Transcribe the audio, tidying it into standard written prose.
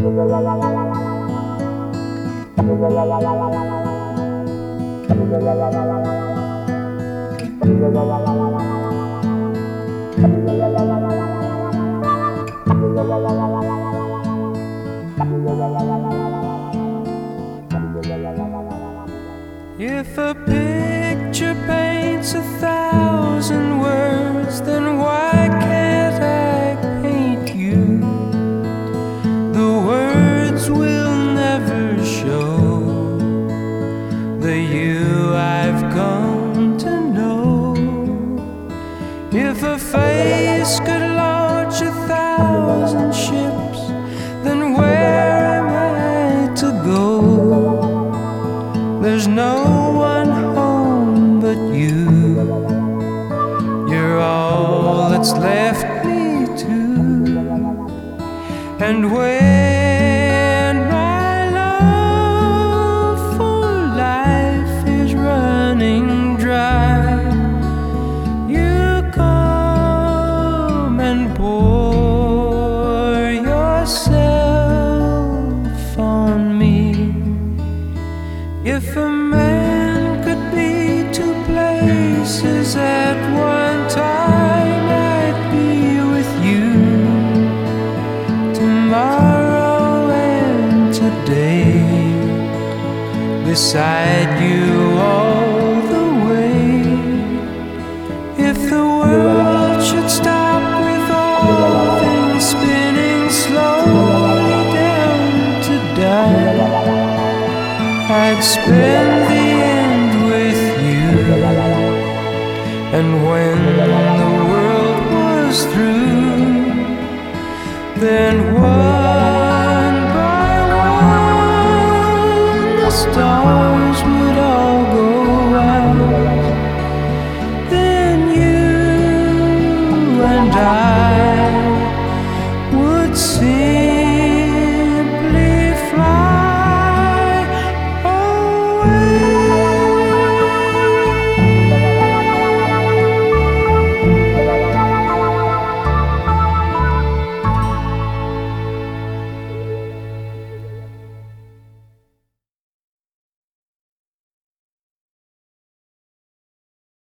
If a picture paints 1,000 words, then why can't I paint you? The words will never show the you I've come to know. If a face could launch 1,000 ships, then where am I to go? There's no one home but you. You're all that's left me to. And when my love for life is running dry, you come and pour yourself on me. If a man could be 2 places at one time, I'd be with you tomorrow and today, beside you all the way. If the world should stop with all things spinning slowly down to die, I'd spend the end with you. And when the world was through, then what?